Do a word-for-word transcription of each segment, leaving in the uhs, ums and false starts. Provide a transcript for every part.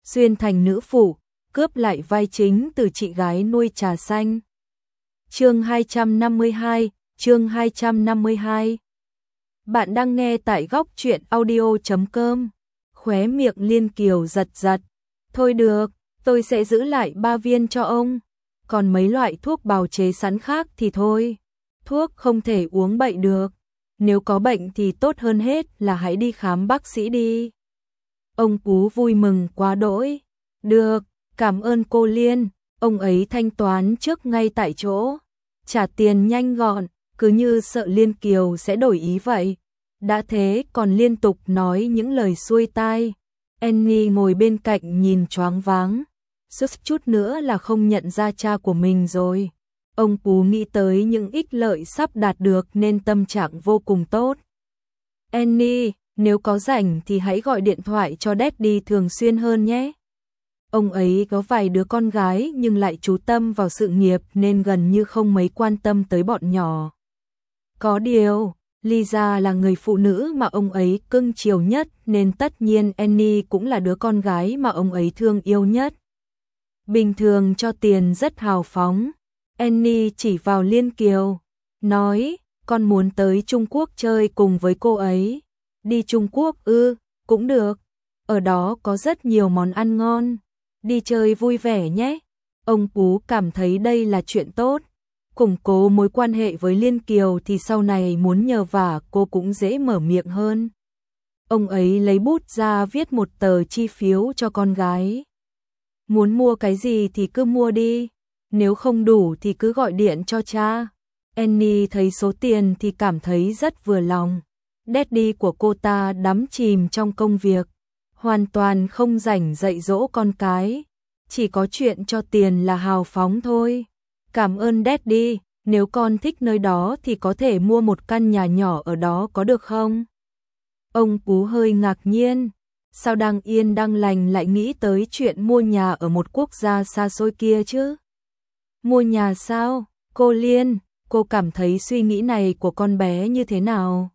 xuyên thành nữ phụ, cướp lại vai chính từ chị gái nuôi trà xanh. Chương hai trăm năm mươi hai, chương hai trăm năm mươi hai. Bạn đang nghe tại góc truyện audio chấm com. Khóe miệng Liên Kiều giật giật. Thôi được, tôi sẽ giữ lại ba viên cho ông. Còn mấy loại thuốc bào chế sẵn khác thì thôi. Thuốc không thể uống bậy được. Nếu có bệnh thì tốt hơn hết là hãy đi khám bác sĩ đi. Ông Phú vui mừng quá đỗi. Được, cảm ơn cô Liên. Ông ấy thanh toán trước ngay tại chỗ. Trả tiền nhanh gọn, cứ như sợ Liên Kiều sẽ đổi ý vậy. Đã thế còn liên tục nói những lời xuôi tai. Annie ngồi bên cạnh nhìn choáng váng. Suýt chút nữa là không nhận ra cha của mình rồi. Ông Phú nghĩ tới những ích lợi sắp đạt được nên tâm trạng vô cùng tốt. Annie, nếu có rảnh thì hãy gọi điện thoại cho Daddy thường xuyên hơn nhé. Ông ấy có vài đứa con gái nhưng lại chú tâm vào sự nghiệp nên gần như không mấy quan tâm tới bọn nhỏ. Có điều, Lisa là người phụ nữ mà ông ấy cưng chiều nhất nên tất nhiên Annie cũng là đứa con gái mà ông ấy thương yêu nhất. Bình thường cho tiền rất hào phóng. Annie chỉ vào Liên Kiều, nói, con muốn tới Trung Quốc chơi cùng với cô ấy. Đi Trung Quốc ư, cũng được. Ở đó có rất nhiều món ăn ngon. Đi chơi vui vẻ nhé. Ông Phú cảm thấy đây là chuyện tốt. Củng cố mối quan hệ với Liên Kiều thì sau này muốn nhờ vả cô cũng dễ mở miệng hơn. Ông ấy lấy bút ra viết một tờ chi phiếu cho con gái. Muốn mua cái gì thì cứ mua đi. Nếu không đủ thì cứ gọi điện cho cha. Annie thấy số tiền thì cảm thấy rất vừa lòng. Daddy của cô ta đắm chìm trong công việc, hoàn toàn không rảnh dạy dỗ con cái. Chỉ có chuyện cho tiền là hào phóng thôi. Cảm ơn Daddy, nếu con thích nơi đó thì có thể mua một căn nhà nhỏ ở đó có được không? Ông Phú hơi ngạc nhiên. Sao đang yên đang lành lại nghĩ tới chuyện mua nhà ở một quốc gia xa xôi kia chứ? Mua nhà sao? Cô Liên, cô cảm thấy suy nghĩ này của con bé như thế nào?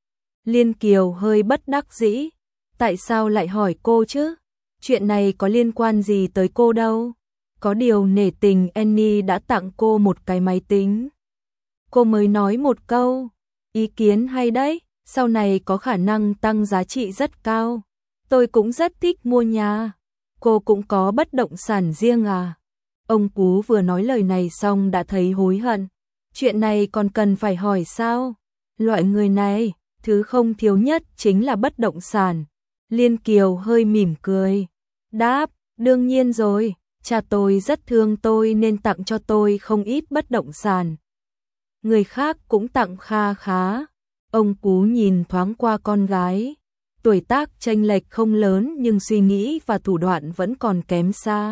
Liên Kiều hơi bất đắc dĩ. Tại sao lại hỏi cô chứ? Chuyện này có liên quan gì tới cô đâu. Có điều nể tình Annie đã tặng cô một cái máy tính. Cô mới nói một câu. Ý kiến hay đấy, sau này có khả năng tăng giá trị rất cao. Tôi cũng rất thích mua nhà. Cô cũng có bất động sản riêng à? Ông Phú vừa nói lời này xong đã thấy hối hận. Chuyện này còn cần phải hỏi sao? Loại người này, thứ không thiếu nhất chính là bất động sản. Liên Kiều hơi mỉm cười. Đáp, đương nhiên rồi, cha tôi rất thương tôi nên tặng cho tôi không ít bất động sản. Người khác cũng tặng kha khá. Ông Phú nhìn thoáng qua con gái. Tuổi tác chênh lệch không lớn nhưng suy nghĩ và thủ đoạn vẫn còn kém xa.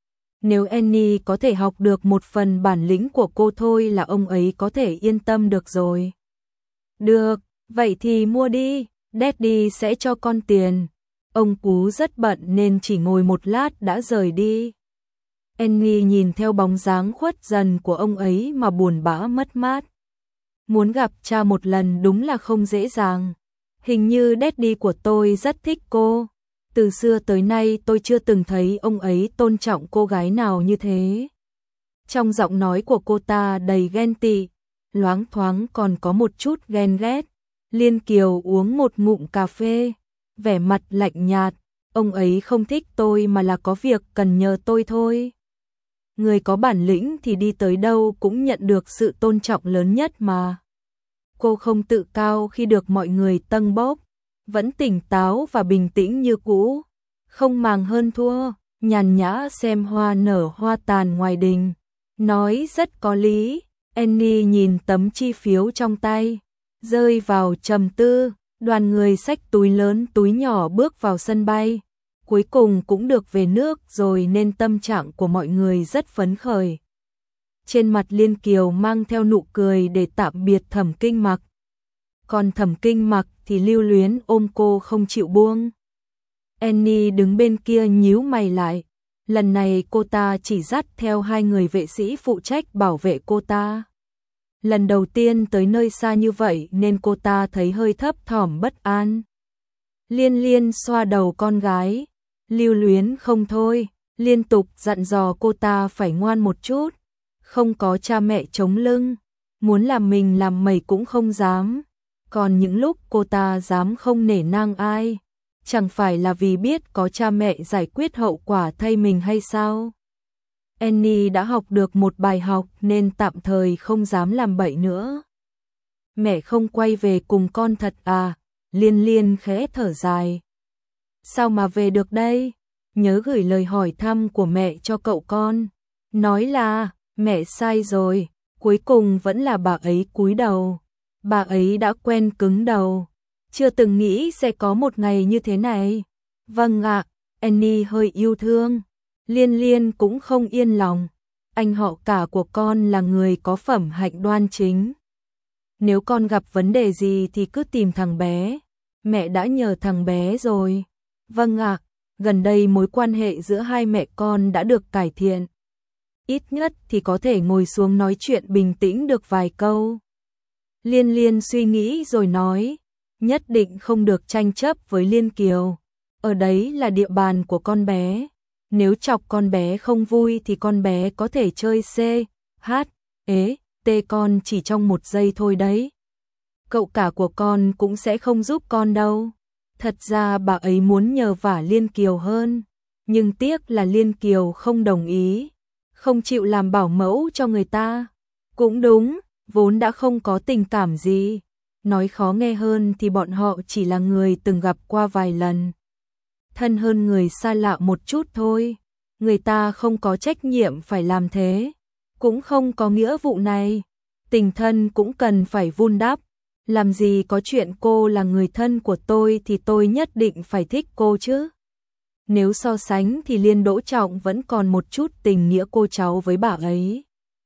Nếu Annie có thể học được một phần bản lĩnh của cô thôi là ông ấy có thể yên tâm được rồi. Được, vậy thì mua đi, Daddy sẽ cho con tiền. Ông Phú rất bận nên chỉ ngồi một lát đã rời đi. Annie nhìn theo bóng dáng khuất dần của ông ấy mà buồn bã mất mát. Muốn gặp cha một lần đúng là không dễ dàng. Hình như Daddy của tôi rất thích cô. Từ xưa tới nay tôi chưa từng thấy ông ấy tôn trọng cô gái nào như thế. Trong giọng nói của cô ta đầy ghen tị, loáng thoáng còn có một chút ghen ghét. Liên Kiều uống một ngụm cà phê, vẻ mặt lạnh nhạt. Ông ấy không thích tôi mà là có việc cần nhờ tôi thôi. Người có bản lĩnh thì đi tới đâu cũng nhận được sự tôn trọng lớn nhất mà. Cô không tự cao khi được mọi người tâng bốc, vẫn tỉnh táo và bình tĩnh như cũ, không màng hơn thua, nhàn nhã xem hoa nở hoa tàn ngoài đình. Nói rất có lý. Annie nhìn tấm chi phiếu trong tay, rơi vào trầm tư. Đoàn người xách túi lớn túi nhỏ bước vào sân bay. Cuối cùng cũng được về nước rồi nên tâm trạng của mọi người rất phấn khởi. Trên mặt Liên Kiều mang theo nụ cười để tạm biệt Thẩm Kinh Mặc. Còn Thẩm Kinh Mặc thì lưu luyến ôm cô không chịu buông. Annie đứng bên kia nhíu mày lại. Lần này cô ta chỉ dắt theo hai người vệ sĩ phụ trách bảo vệ cô ta. Lần đầu tiên tới nơi xa như vậy nên cô ta thấy hơi thấp thỏm bất an. Liên Liên xoa đầu con gái. lưu luyến không thôi, liên tục dặn dò cô ta phải ngoan một chút, không có cha mẹ chống lưng, muốn làm mình làm mẩy cũng không dám. Còn những lúc cô ta dám không nể nang ai, chẳng phải là vì biết có cha mẹ giải quyết hậu quả thay mình hay sao? Annie đã học được một bài học nên tạm thời không dám làm bậy nữa. Mẹ không quay về cùng con thật à? Liên Liên khẽ thở dài. Sao mà về được đây? Nhớ gửi lời hỏi thăm của mẹ cho cậu con. Nói là, mẹ sai rồi, cuối cùng vẫn là bà ấy cúi đầu. Bà ấy đã quen cứng đầu. Chưa từng nghĩ sẽ có một ngày như thế này. Vâng ạ, Annie hơi yêu thương. Liên Liên cũng không yên lòng. Anh họ cả của con là người có phẩm hạnh đoan chính. Nếu con gặp vấn đề gì thì cứ tìm thằng bé. Mẹ đã nhờ thằng bé rồi. Vâng ạ, gần đây mối quan hệ giữa hai mẹ con đã được cải thiện. Ít nhất thì có thể ngồi xuống nói chuyện bình tĩnh được vài câu. Liên Liên suy nghĩ rồi nói, nhất định không được tranh chấp với Liên Kiều. Ở đấy là địa bàn của con bé. Nếu chọc con bé không vui thì con bé có thể chơi C, H, ế, T con chỉ trong một giây thôi đấy. Cậu cả của con cũng sẽ không giúp con đâu. Thật ra bà ấy muốn nhờ vả Liên Kiều hơn. Nhưng tiếc là Liên Kiều không đồng ý. Không chịu làm bảo mẫu cho người ta. Cũng đúng, vốn đã không có tình cảm gì. Nói khó nghe hơn thì bọn họ chỉ là người từng gặp qua vài lần. Thân hơn người xa lạ một chút thôi. Người ta không có trách nhiệm phải làm thế. Cũng không có nghĩa vụ này. Tình thân cũng cần phải vun đắp. Làm gì có chuyện cô là người thân của tôi thì tôi nhất định phải thích cô chứ. Nếu so sánh thì Liên Đỗ Trọng vẫn còn một chút tình nghĩa cô cháu với bà ấy.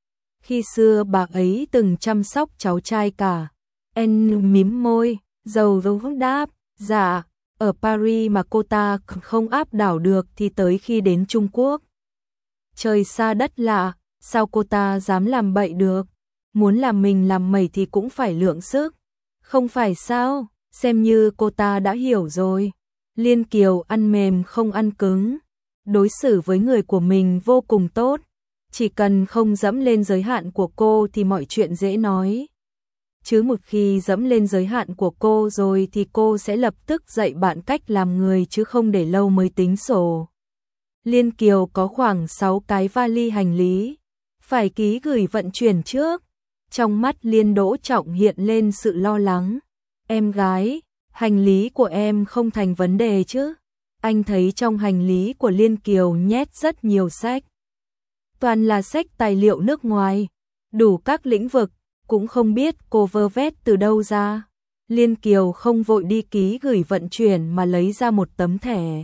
Khi xưa bà ấy từng chăm sóc cháu trai cả. En mím môi, dầu dấu đáp, dạ, ở Paris mà cô ta không áp đảo được thì tới khi đến Trung Quốc. Trời xa đất lạ, sao cô ta dám làm bậy được? Muốn làm mình làm mẩy thì cũng phải lượng sức. Không phải sao, xem như cô ta đã hiểu rồi. Liên Kiều ăn mềm không ăn cứng. Đối xử với người của mình vô cùng tốt. Chỉ cần không dẫm lên giới hạn của cô thì mọi chuyện dễ nói. Chứ một khi dẫm lên giới hạn của cô rồi thì cô sẽ lập tức dạy bạn cách làm người chứ không để lâu mới tính sổ. Liên Kiều có khoảng sáu cái vali hành lý. Phải ký gửi vận chuyển trước. Trong mắt Liên Đỗ Trọng hiện lên sự lo lắng. Em gái, hành lý của em không thành vấn đề chứ? Anh thấy trong hành lý của Liên Kiều nhét rất nhiều sách. Toàn là sách tài liệu nước ngoài, đủ các lĩnh vực, cũng không biết cô vơ vét từ đâu ra. Liên Kiều không vội đi ký gửi vận chuyển mà lấy ra một tấm thẻ.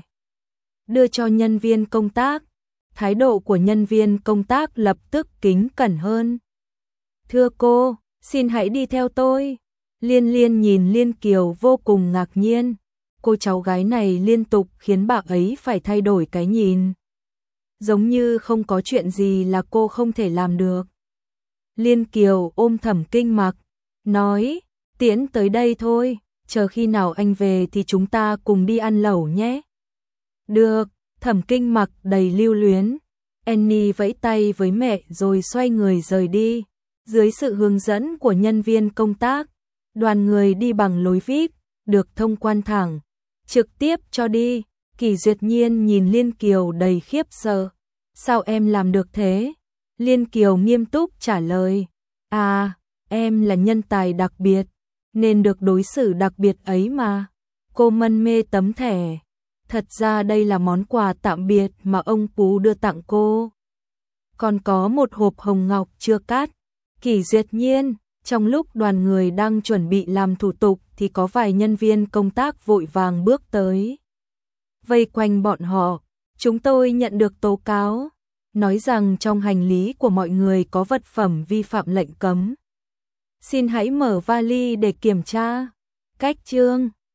Đưa cho nhân viên công tác. Thái độ của nhân viên công tác lập tức kính cẩn hơn. Thưa cô, xin hãy đi theo tôi. Liên Liên nhìn Liên Kiều vô cùng ngạc nhiên. Cô cháu gái này liên tục khiến bà ấy phải thay đổi cái nhìn. Giống như không có chuyện gì là cô không thể làm được. Liên Kiều ôm Thẩm Kinh Mặc, nói, tiễn tới đây thôi, chờ khi nào anh về thì chúng ta cùng đi ăn lẩu nhé. Được, Thẩm Kinh Mặc đầy lưu luyến. Annie vẫy tay với mẹ rồi xoay người rời đi. Dưới sự hướng dẫn của nhân viên công tác, đoàn người đi bằng lối vi ai pi, được thông quan thẳng, trực tiếp cho đi. Kỳ Duyệt Nhiên nhìn Liên Kiều đầy khiếp sợ. Sao em làm được thế? Liên Kiều nghiêm túc trả lời. À, em là nhân tài đặc biệt, nên được đối xử đặc biệt ấy mà. Cô mân mê tấm thẻ. Thật ra đây là món quà tạm biệt mà ông Pú đưa tặng cô. Còn có một hộp hồng ngọc chưa cắt. Kỳ Duyệt Nhiên, trong lúc đoàn người đang chuẩn bị làm thủ tục thì có vài nhân viên công tác vội vàng bước tới. Vây quanh bọn họ, chúng tôi nhận được tố cáo, nói rằng trong hành lý của mọi người có vật phẩm vi phạm lệnh cấm. Xin hãy mở vali để kiểm tra. Cách chương